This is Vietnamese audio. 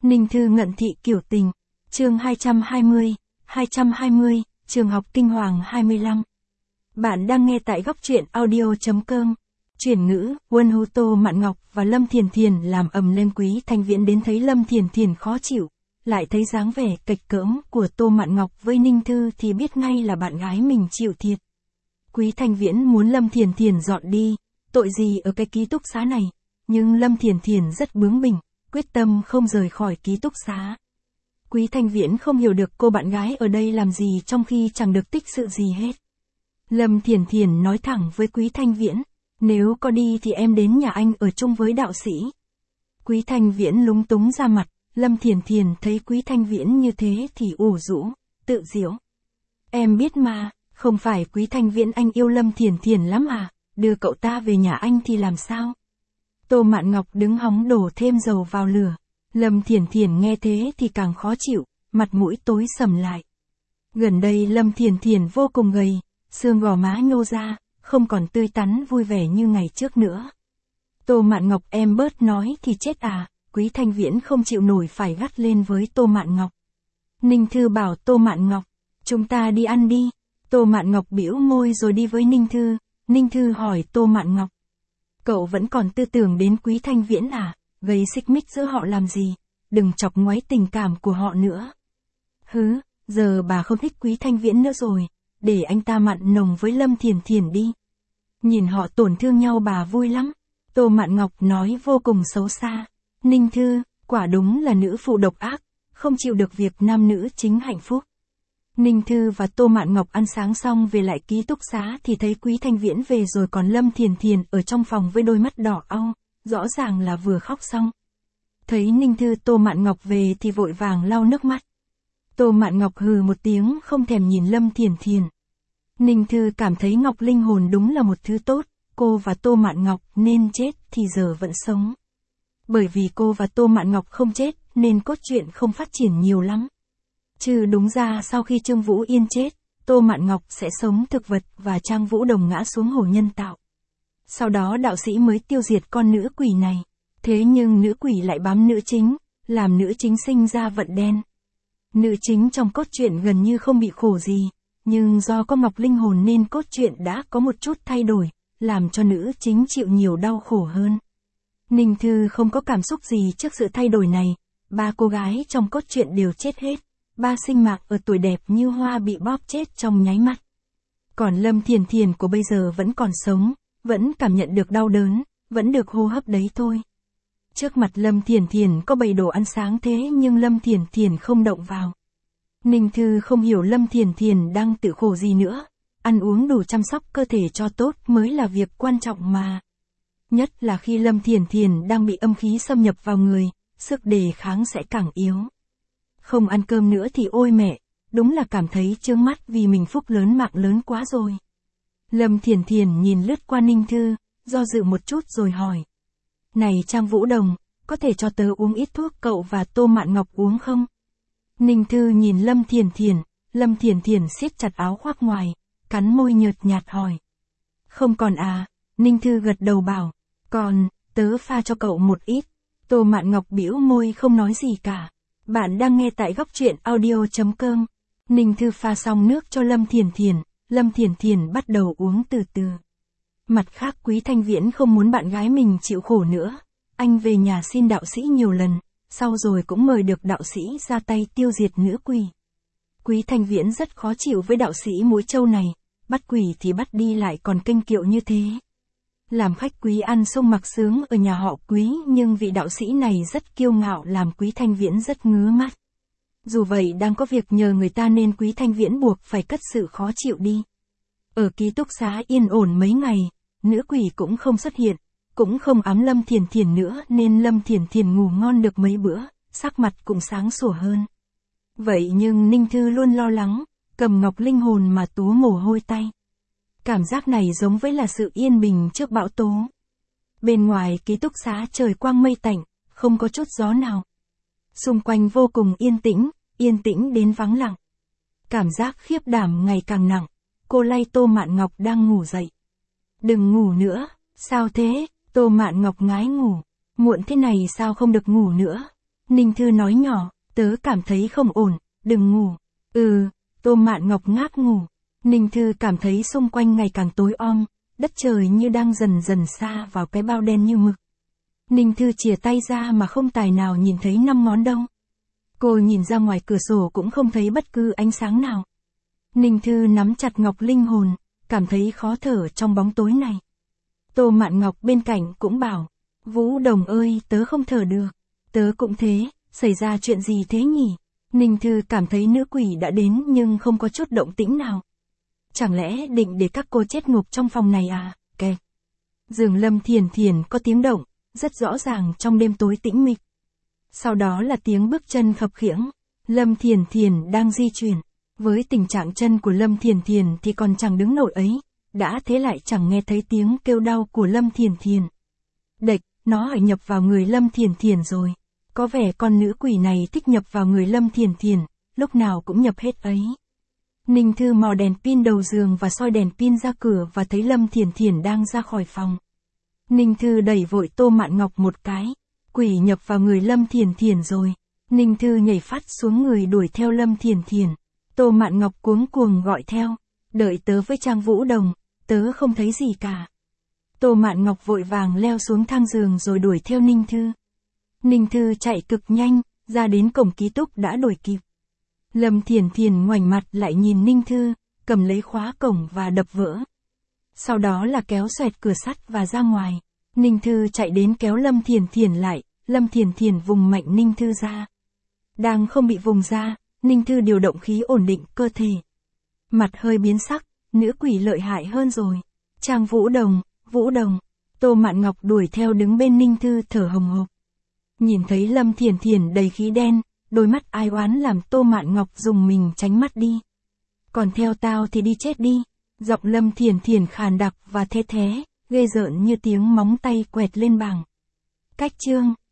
Ninh Thư ngận thị kiểu tình. Chương 220, Trường học Kinh Hoàng 25. Bạn đang nghe tại góc truyện audio.com. Chuyển ngữ, Quân Hưu Tô Mạn Ngọc và Lâm Thiền Thiền làm ầm lên. Quý Thanh Viễn đến thấy Lâm Thiền Thiền khó chịu, lại thấy dáng vẻ cạch cỡm của Tô Mạn Ngọc với Ninh Thư thì biết ngay là bạn gái mình chịu thiệt. Quý Thanh Viễn muốn Lâm Thiền Thiền dọn đi, tội gì ở cái ký túc xá này, nhưng Lâm Thiền Thiền rất bướng bỉnh, quyết tâm không rời khỏi ký túc xá. Quý Thanh Viễn không hiểu được cô bạn gái ở đây làm gì trong khi chẳng được tích sự gì hết. Lâm Thiền Thiền nói thẳng với Quý Thanh Viễn, nếu có đi thì em đến nhà anh ở chung với đạo sĩ. Quý Thanh Viễn lúng túng ra mặt, Lâm Thiền Thiền thấy Quý Thanh Viễn như thế thì ủ rũ, tự giễu. Em biết mà, không phải Quý Thanh Viễn anh yêu Lâm Thiền Thiền lắm à, đưa cậu ta về nhà anh thì làm sao? Tô Mạn Ngọc đứng hóng đổ thêm dầu vào lửa. Lâm Thiền Thiền nghe thế thì càng khó chịu, mặt mũi tối sầm lại. Gần đây Lâm Thiền Thiền vô cùng gầy, xương gò má nhô ra, không còn tươi tắn vui vẻ như ngày trước nữa. Tô Mạn Ngọc em bớt nói thì chết à, Quý Thanh Viễn không chịu nổi phải gắt lên với Tô Mạn Ngọc. Ninh Thư bảo Tô Mạn Ngọc, chúng ta đi ăn đi. Tô Mạn Ngọc bĩu môi rồi đi với Ninh Thư. Ninh Thư hỏi Tô Mạn Ngọc, cậu vẫn còn tư tưởng đến Quý Thanh Viễn à, gây xích mích giữa họ làm gì, đừng chọc ngoáy tình cảm của họ nữa. Hứ, giờ bà không thích Quý Thanh Viễn nữa rồi, để anh ta mặn nồng với Lâm Thiền Thiền đi. Nhìn họ tổn thương nhau bà vui lắm. Tô Mạn Ngọc nói vô cùng xấu xa. Ninh Thư, quả đúng là nữ phụ độc ác, không chịu được việc nam nữ chính hạnh phúc. Ninh Thư và Tô Mạn Ngọc ăn sáng xong về lại ký túc xá thì thấy Quý Thanh Viễn về rồi, còn Lâm Thiền Thiền ở trong phòng với đôi mắt đỏ au, rõ ràng là vừa khóc xong. Thấy Ninh Thư Tô Mạn Ngọc về thì vội vàng lau nước mắt. Tô Mạn Ngọc hừ một tiếng không thèm nhìn Lâm Thiền Thiền. Ninh Thư cảm thấy Ngọc linh hồn đúng là một thứ tốt, cô và Tô Mạn Ngọc nên chết thì giờ vẫn sống. Bởi vì cô và Tô Mạn Ngọc không chết nên cốt truyện không phát triển nhiều lắm. Chứ đúng ra sau khi Trương Vũ Yên chết, Tô Mạn Ngọc sẽ sống thực vật và Trang Vũ Đồng ngã xuống hồ nhân tạo. Sau đó đạo sĩ mới tiêu diệt con nữ quỷ này. Thế nhưng nữ quỷ lại bám nữ chính, làm nữ chính sinh ra vận đen. Nữ chính trong cốt truyện gần như không bị khổ gì, nhưng do có Ngọc linh hồn nên cốt truyện đã có một chút thay đổi, làm cho nữ chính chịu nhiều đau khổ hơn. Ninh Thư không có cảm xúc gì trước sự thay đổi này, ba cô gái trong cốt truyện đều chết hết, ba sinh mạng ở tuổi đẹp như hoa bị bóp chết trong nháy mắt. Còn Lâm Thiền Thiền của bây giờ vẫn còn sống, vẫn cảm nhận được đau đớn, vẫn được hô hấp đấy thôi. Trước mặt Lâm Thiền Thiền có bày đồ ăn sáng thế nhưng Lâm Thiền Thiền không động vào. Ninh Thư không hiểu Lâm Thiền Thiền đang tự khổ gì nữa, ăn uống đủ chăm sóc cơ thể cho tốt mới là việc quan trọng mà. Nhất là khi Lâm Thiền Thiền đang bị âm khí xâm nhập vào người, sức đề kháng sẽ càng yếu. Không ăn cơm nữa thì ôi mẹ, đúng là cảm thấy chướng mắt vì mình phúc lớn mạng lớn quá rồi. Lâm Thiền Thiền nhìn lướt qua Ninh Thư, do dự một chút rồi hỏi. Này Trang Vũ Đồng, có thể cho tớ uống ít thuốc cậu và Tô Mạn Ngọc uống không? Ninh Thư nhìn Lâm Thiền Thiền siết chặt áo khoác ngoài, cắn môi nhợt nhạt hỏi. Không còn à, Ninh Thư gật đầu bảo, còn, tớ pha cho cậu một ít. Tô Mạn Ngọc bĩu môi không nói gì cả. Bạn đang nghe tại góc truyện audio.com. Ninh Thư pha xong nước cho Lâm Thiền Thiền bắt đầu uống từ từ. Mặt khác Quý Thanh Viễn không muốn bạn gái mình chịu khổ nữa. Anh về nhà xin đạo sĩ nhiều lần, sau rồi cũng mời được đạo sĩ ra tay tiêu diệt nữ quỷ. Quý Thanh Viễn rất khó chịu với đạo sĩ mũi trâu này, bắt quỷ thì bắt đi lại còn kênh kiệu như thế. Làm khách quý ăn sung mặc sướng ở nhà họ Quý nhưng vị đạo sĩ này rất kiêu ngạo làm Quý Thanh Viễn rất ngứa mắt. Dù vậy đang có việc nhờ người ta nên Quý Thanh Viễn buộc phải cất sự khó chịu đi. Ở ký túc xá yên ổn mấy ngày, nữ quỷ cũng không xuất hiện, cũng không ám Lâm Thiền Thiền nữa nên Lâm Thiền Thiền ngủ ngon được mấy bữa, sắc mặt cũng sáng sủa hơn. Vậy nhưng Ninh Thư luôn lo lắng, cầm Ngọc linh hồn mà túa mồ hôi tay. Cảm giác này giống với là sự yên bình trước bão tố. Bên ngoài ký túc xá trời quang mây tạnh, không có chút gió nào. Xung quanh vô cùng yên tĩnh đến vắng lặng. Cảm giác khiếp đảm ngày càng nặng, cô lay Tô Mạn Ngọc đang ngủ dậy. Đừng ngủ nữa, sao thế? Tô Mạn Ngọc ngái ngủ. Muộn thế này sao không được ngủ nữa? Ninh Thư nói nhỏ, tớ cảm thấy không ổn, đừng ngủ. Tô Mạn Ngọc ngáp ngủ. Ninh Thư cảm thấy xung quanh ngày càng tối om, đất trời như đang dần dần xa vào cái bao đen như mực. Ninh Thư chìa tay ra mà không tài nào nhìn thấy 5 ngón đâu. Cô nhìn ra ngoài cửa sổ cũng không thấy bất cứ ánh sáng nào. Ninh Thư nắm chặt ngọc linh hồn, cảm thấy khó thở trong bóng tối này. Tô Mạn Ngọc bên cạnh cũng bảo, Vũ Đồng ơi, tớ không thở được. Tớ cũng thế, xảy ra chuyện gì thế nhỉ? Ninh Thư cảm thấy nữ quỷ đã đến nhưng không có chút động tĩnh nào. Chẳng lẽ định để các cô chết ngục trong phòng này à? Kẹt. Giường Lâm Thiền Thiền có tiếng động, rất rõ ràng trong đêm tối tĩnh mịch. Sau đó là tiếng bước chân khập khiễng. Lâm Thiền Thiền đang di chuyển. Với tình trạng chân của Lâm Thiền Thiền thì còn chẳng đứng nổi ấy. Đã thế lại chẳng nghe thấy tiếng kêu đau của Lâm Thiền Thiền. Đệch, nó hãy nhập vào người Lâm Thiền Thiền rồi. Có vẻ con nữ quỷ này thích nhập vào người Lâm Thiền Thiền, lúc nào cũng nhập hết ấy. Ninh Thư mò đèn pin đầu giường và soi đèn pin ra cửa và thấy Lâm Thiền Thiền đang ra khỏi phòng. Ninh Thư đẩy vội Tô Mạn Ngọc một cái. Quỷ nhập vào người Lâm Thiền Thiền rồi. Ninh Thư nhảy phát xuống người đuổi theo Lâm Thiền Thiền. Tô Mạn Ngọc cuống cuồng gọi theo. Đợi tớ với Trang Vũ Đồng, tớ không thấy gì cả. Tô Mạn Ngọc vội vàng leo xuống thang giường rồi đuổi theo Ninh Thư. Ninh Thư chạy cực nhanh, ra đến cổng ký túc đã đuổi kịp. Lâm Thiền Thiền ngoảnh mặt lại nhìn Ninh Thư, cầm lấy khóa cổng và đập vỡ. Sau đó là kéo xoẹt cửa sắt và ra ngoài. Ninh Thư chạy đến kéo Lâm Thiền Thiền lại, Lâm Thiền Thiền vùng mạnh Ninh Thư ra. Đang không bị vùng ra, Ninh Thư điều động khí ổn định cơ thể. Mặt hơi biến sắc, nữ quỷ lợi hại hơn rồi. Trang Vũ Đồng, Tô Mạn Ngọc đuổi theo đứng bên Ninh Thư thở hồng hộc. Nhìn thấy Lâm Thiền Thiền đầy khí đen, đôi mắt ai oán làm Tô Mạn Ngọc dùng mình tránh mắt đi. Còn theo tao thì đi chết đi. Giọng Lâm Thiền Thiền khàn đặc và the thé, ghê rợn như tiếng móng tay quẹt lên bảng. Cách chương